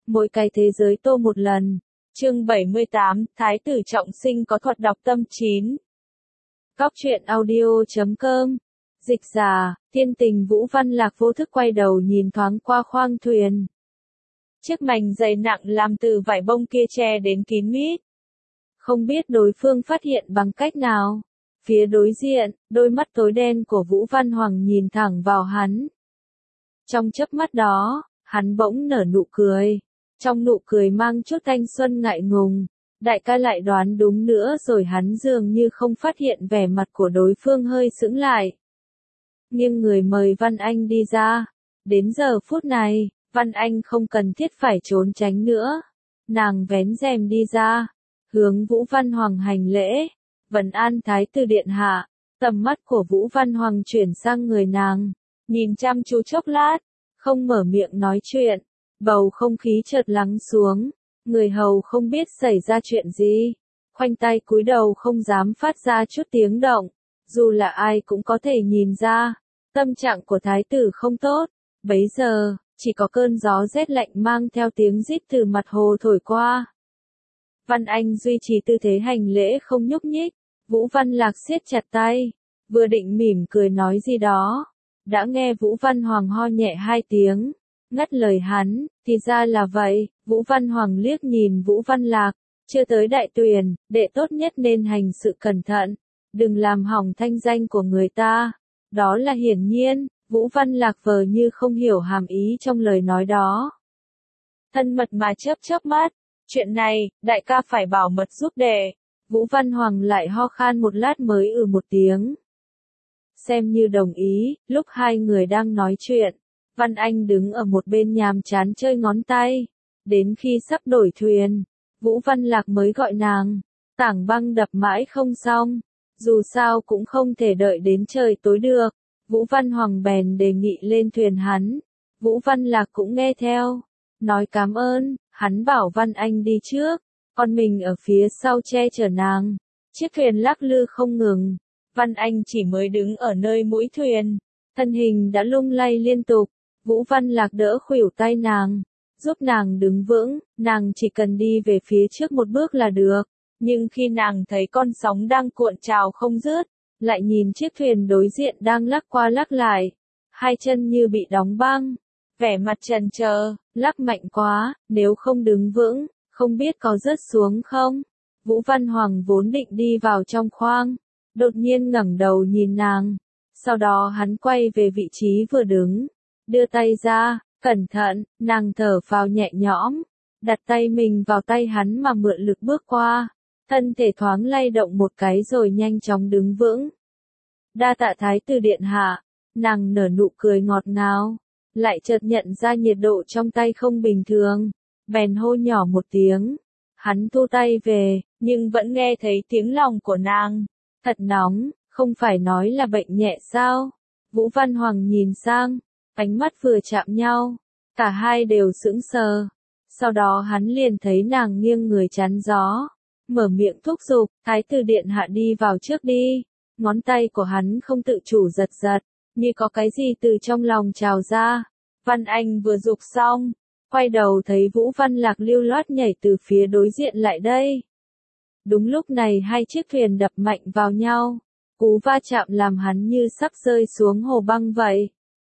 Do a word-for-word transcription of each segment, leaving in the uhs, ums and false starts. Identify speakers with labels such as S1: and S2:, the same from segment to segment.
S1: Mỗi cái thế giới tô một lần. Chương bảy mươi tám, Thái tử trọng sinh có thuật đọc tâm chín. Góc truyện audio chấm com. Dịch giả, thiên tình Vũ Văn Lạc vô thức quay đầu nhìn thoáng qua khoang thuyền. Chiếc mành dày nặng làm từ vải bông kia che đến kín mít. Không biết đối phương phát hiện bằng cách nào. Phía đối diện, đôi mắt tối đen của Vũ Văn Hoàng nhìn thẳng vào hắn. Trong chớp mắt đó, hắn bỗng nở nụ cười. Trong nụ cười mang chút thanh xuân ngại ngùng. Đại ca lại đoán đúng nữa rồi, hắn dường như không phát hiện vẻ mặt của đối phương hơi sững lại. Nghiêng người mời Văn Anh đi ra. Đến giờ phút này, Văn Anh không cần thiết phải trốn tránh nữa. Nàng vén rèm đi ra, hướng Vũ Văn Hoàng hành lễ. Vân an Thái tử điện hạ. Tầm mắt của Vũ Văn Hoàng chuyển sang người nàng, nhìn chăm chú chốc lát, không mở miệng nói chuyện. Bầu không khí chợt lắng xuống, người hầu không biết xảy ra chuyện gì, khoanh tay cúi đầu không dám phát ra chút tiếng động. Dù là ai cũng có thể nhìn ra, tâm trạng của thái tử không tốt. Bấy giờ, chỉ có cơn gió rét lạnh mang theo tiếng rít từ mặt hồ thổi qua. Văn Anh duy trì tư thế hành lễ không nhúc nhích. Vũ Văn Lạc siết chặt tay, vừa định mỉm cười nói gì đó, đã nghe Vũ Văn Hoàng ho nhẹ hai tiếng, ngắt lời hắn. Thì ra là vậy. Vũ Văn Hoàng liếc nhìn Vũ Văn Lạc, chưa tới đại tuyển, đệ tốt nhất nên hành sự cẩn thận, đừng làm hỏng thanh danh của người ta. Đó là hiển nhiên. Vũ Văn Lạc vờ như không hiểu hàm ý trong lời nói đó. Thân mật mà chớp chớp mắt, chuyện này, đại ca phải bảo mật giúp đệ. Vũ Văn Hoàng lại ho khan một lát mới ừ một tiếng. Xem như đồng ý. Lúc hai người đang nói chuyện, Văn Anh đứng ở một bên nhàm chán chơi ngón tay. Đến khi sắp đổi thuyền, Vũ Văn Lạc mới gọi nàng. Tảng băng đập mãi không xong, dù sao cũng không thể đợi đến trời tối được. Vũ Văn Hoàng bèn đề nghị lên thuyền hắn. Vũ Văn Lạc cũng nghe theo, nói cảm ơn. Hắn bảo Văn Anh đi trước, còn mình ở phía sau che chở nàng. Chiếc thuyền lắc lư không ngừng. Văn Anh chỉ mới đứng ở nơi mũi thuyền, thân hình đã lung lay liên tục. Vũ Văn Lạc đỡ khuỷu tay nàng, giúp nàng đứng vững. Nàng chỉ cần đi về phía trước một bước là được. Nhưng khi nàng thấy con sóng đang cuộn trào không dứt, lại nhìn chiếc thuyền đối diện đang lắc qua lắc lại, hai chân như bị đóng băng, vẻ mặt chần chờ, lắc mạnh quá, nếu không đứng vững, không biết có rớt xuống không. Vũ Văn Hoàng vốn định đi vào trong khoang, đột nhiên ngẩng đầu nhìn nàng, sau đó hắn quay về vị trí vừa đứng, đưa tay ra, cẩn thận. Nàng thở phào nhẹ nhõm, đặt tay mình vào tay hắn mà mượn lực bước qua, thân thể thoáng lay động một cái rồi nhanh chóng đứng vững. Đa tạ thái tử điện hạ. Nàng nở nụ cười ngọt ngào, lại chợt nhận ra nhiệt độ trong tay không bình thường, bèn hô nhỏ một tiếng. Hắn thu tay về, nhưng vẫn nghe thấy tiếng lòng của nàng. Thật nóng, không phải nói là bệnh nhẹ sao? Vũ Văn Hoàng nhìn sang, ánh mắt vừa chạm nhau, cả hai đều sững sờ. Sau đó hắn liền thấy nàng nghiêng người chắn gió, mở miệng thúc giục, thái tử điện hạ đi vào trước đi. Ngón tay của hắn không tự chủ giật giật, như có cái gì từ trong lòng trào ra. Văn Anh vừa giục xong, quay đầu thấy Vũ Văn Lạc lưu loát nhảy từ phía đối diện lại đây. Đúng lúc này hai chiếc thuyền đập mạnh vào nhau, cú va chạm làm hắn như sắp rơi xuống hồ băng vậy.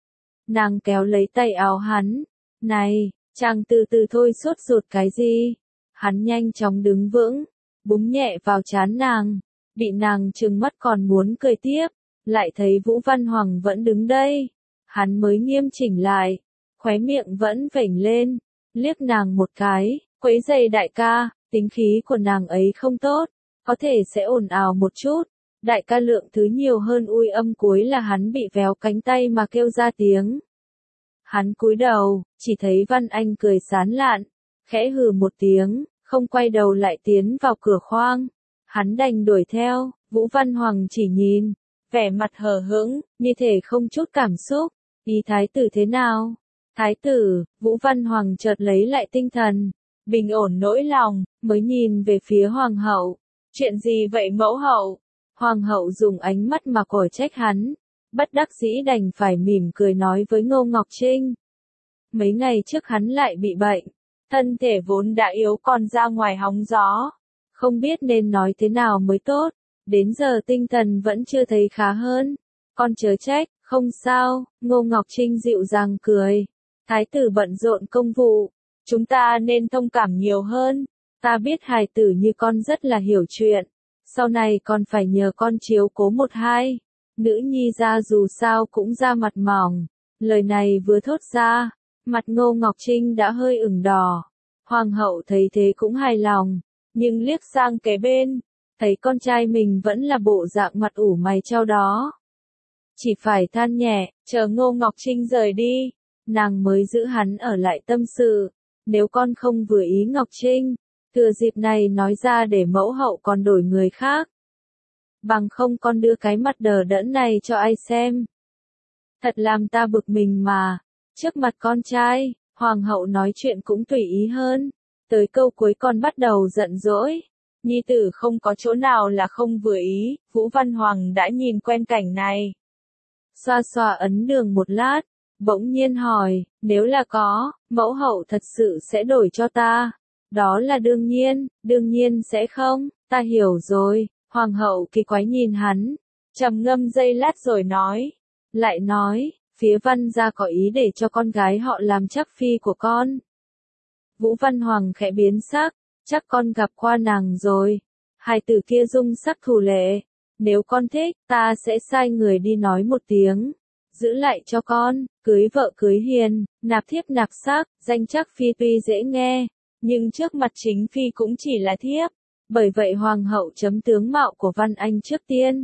S1: Nàng kéo lấy tay áo hắn. Này, chàng từ từ thôi, sốt ruột cái gì? Hắn nhanh chóng đứng vững, búng nhẹ vào trán nàng. Bị nàng trừng mắt còn muốn cười tiếp, lại thấy Vũ Văn Hoàng vẫn đứng đây. Hắn mới nghiêm chỉnh lại, khóe miệng vẫn vểnh lên, liếc nàng một cái, quấy giày đại ca. Tính khí của nàng ấy không tốt, có thể sẽ ồn ào một chút. Đại ca lượng thứ nhiều hơn ui âm cuối là hắn bị véo cánh tay mà kêu ra tiếng. Hắn cúi đầu, chỉ thấy Văn Anh cười sán lạn, khẽ hừ một tiếng, không quay đầu lại tiến vào cửa khoang. Hắn đành đuổi theo. Vũ Văn Hoàng chỉ nhìn, vẻ mặt hờ hững, như thể không chút cảm xúc. Ý thái tử thế nào? Thái tử. Vũ Văn Hoàng chợt lấy lại tinh thần, bình ổn nỗi lòng, mới nhìn về phía hoàng hậu. Chuyện gì vậy mẫu hậu? Hoàng hậu dùng ánh mắt mà cổi trách hắn, bất đắc dĩ đành phải mỉm cười nói với Ngô Ngọc Trinh. Mấy ngày trước hắn lại bị bệnh, thân thể vốn đã yếu còn ra ngoài hóng gió. Không biết nên nói thế nào mới tốt, đến giờ tinh thần vẫn chưa thấy khá hơn. Con chớ trách, không sao, Ngô Ngọc Trinh dịu dàng cười. Thái tử bận rộn công vụ, chúng ta nên thông cảm nhiều hơn. Ta biết hài tử như con rất là hiểu chuyện, sau này còn phải nhờ con chiếu cố một hai. Nữ nhi ra dù sao cũng ra mặt mỏng. Lời này vừa thốt ra, mặt Ngô Ngọc Trinh đã hơi ửng đỏ. Hoàng hậu thấy thế cũng hài lòng, nhưng liếc sang kế bên, thấy con trai mình vẫn là bộ dạng mặt ủ mày trao đó. Chỉ phải than nhẹ, chờ Ngô Ngọc Trinh rời đi, nàng mới giữ hắn ở lại tâm sự. Nếu con không vừa ý Ngọc Trinh, thừa dịp này nói ra để mẫu hậu còn đổi người khác. Bằng không con đưa cái mặt đờ đẫn này cho ai xem. Thật làm ta bực mình mà. Trước mặt con trai, hoàng hậu nói chuyện cũng tùy ý hơn. Tới câu cuối con bắt đầu giận dỗi. Nhi tử không có chỗ nào là không vừa ý, Vũ Văn Hoàng đã nhìn quen cảnh này. Xoa xoa ấn đường một lát, bỗng nhiên hỏi, nếu là có, mẫu hậu thật sự sẽ đổi cho ta. Đó là đương nhiên, đương nhiên sẽ không, ta hiểu rồi. Hoàng hậu kỳ quái nhìn hắn, trầm ngâm giây lát rồi nói, lại nói, phía Văn gia có ý để cho con gái họ làm chắc phi của con. Vũ Văn Hoàng khẽ biến sắc, chắc con gặp qua nàng rồi. Hài tử kia dung sắc thủ lệ, nếu con thích, ta sẽ sai người đi nói một tiếng, giữ lại cho con, cưới vợ cưới hiền, nạp thiếp nạp sắc, danh chắc phi tuy dễ nghe, nhưng trước mặt chính phi cũng chỉ là thiếp. Bởi vậy hoàng hậu chấm tướng mạo của Văn Anh trước tiên.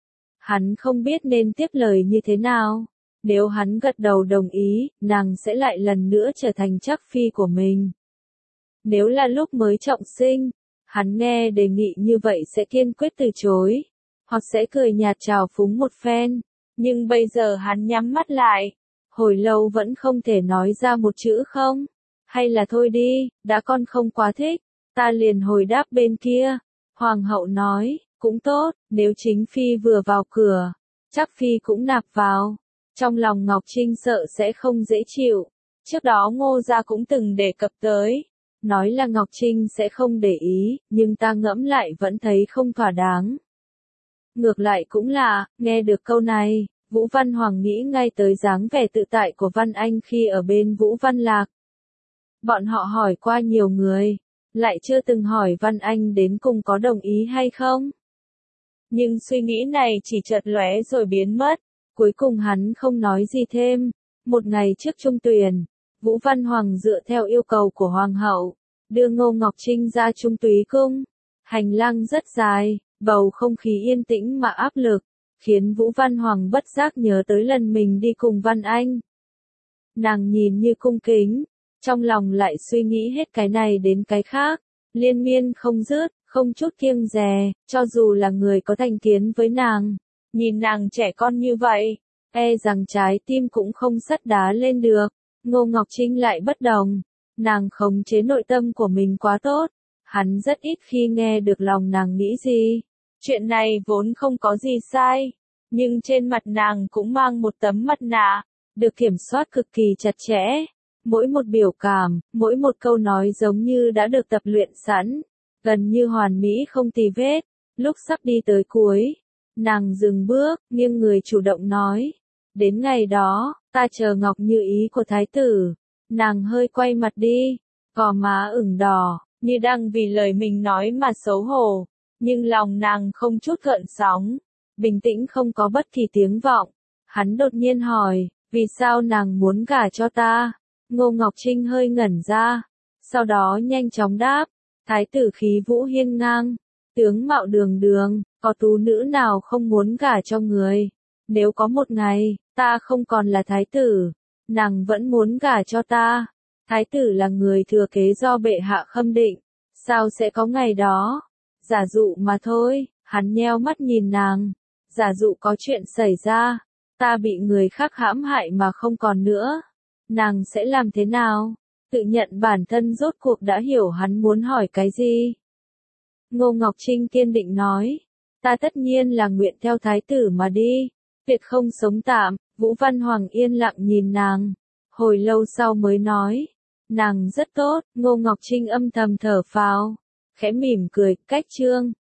S1: Hắn không biết nên tiếp lời như thế nào. Nếu hắn gật đầu đồng ý, nàng sẽ lại lần nữa trở thành chắc phi của mình. Nếu là lúc mới trọng sinh, hắn nghe đề nghị như vậy sẽ kiên quyết từ chối, hoặc sẽ cười nhạt trào phúng một phen. Nhưng bây giờ hắn nhắm mắt lại, hồi lâu vẫn không thể nói ra một chữ không. Hay là thôi đi, đã con không quá thích. Ta liền hồi đáp bên kia. Hoàng hậu nói, cũng tốt, nếu chính phi vừa vào cửa, chắc phi cũng nạp vào. Trong lòng Ngọc Trinh sợ sẽ không dễ chịu. Trước đó Ngô gia cũng từng đề cập tới, nói là Ngọc Trinh sẽ không để ý, nhưng ta ngẫm lại vẫn thấy không thỏa đáng. Ngược lại cũng là, nghe được câu này, Vũ Văn Hoàng nghĩ ngay tới dáng vẻ tự tại của Văn Anh khi ở bên Vũ Văn Lạc. Bọn họ hỏi qua nhiều người, lại chưa từng hỏi Văn Anh đến cùng có đồng ý hay không. Nhưng suy nghĩ này chỉ chợt lóe rồi biến mất, cuối cùng hắn không nói gì thêm. Một ngày trước trung tuyển, Vũ Văn Hoàng dựa theo yêu cầu của Hoàng hậu, đưa Ngô Ngọc Trinh ra Trung Túy Cung. Hành lang rất dài, bầu không khí yên tĩnh mà áp lực, khiến Vũ Văn Hoàng bất giác nhớ tới lần mình đi cùng Văn Anh. Nàng nhìn như cung kính, trong lòng lại suy nghĩ hết cái này đến cái khác, liên miên không dứt, không chút kiêng dè, cho dù là người có thành kiến với nàng, nhìn nàng trẻ con như vậy, e rằng trái tim cũng không sắt đá lên được. Ngô Ngọc Trinh lại bất đồng, nàng khống chế nội tâm của mình quá tốt, hắn rất ít khi nghe được lòng nàng nghĩ gì. Chuyện này vốn không có gì sai, nhưng trên mặt nàng cũng mang một tấm mặt nạ, được kiểm soát cực kỳ chặt chẽ. Mỗi một biểu cảm, mỗi một câu nói giống như đã được tập luyện sẵn, gần như hoàn mỹ không tì vết. Lúc sắp đi tới cuối, nàng dừng bước, nghiêng người chủ động nói, đến ngày đó, ta chờ Ngọc như ý của thái tử. Nàng hơi quay mặt đi, gò má ửng đỏ, như đang vì lời mình nói mà xấu hổ, nhưng lòng nàng không chút gợn sóng, bình tĩnh không có bất kỳ tiếng vọng. Hắn đột nhiên hỏi, vì sao nàng muốn gả cho ta? Ngô Ngọc Trinh hơi ngẩn ra, sau đó nhanh chóng đáp, thái tử khí vũ hiên ngang, tướng mạo đường đường, có tú nữ nào không muốn gả cho người. Nếu có một ngày, ta không còn là thái tử, nàng vẫn muốn gả cho ta. Thái tử là người thừa kế do bệ hạ khâm định, sao sẽ có ngày đó? Giả dụ mà thôi. Hắn nheo mắt nhìn nàng, giả dụ có chuyện xảy ra, ta bị người khác hãm hại mà không còn nữa, nàng sẽ làm thế nào? Tự nhận bản thân rốt cuộc đã hiểu hắn muốn hỏi cái gì. Ngô Ngọc Trinh kiên định nói, ta tất nhiên là nguyện theo thái tử mà đi, tuyệt không sống tạm. Vũ Văn Hoàng yên lặng nhìn nàng, hồi lâu sau mới nói, Nàng rất tốt, Ngô Ngọc Trinh âm thầm thở phào, khẽ mỉm cười, cách Trương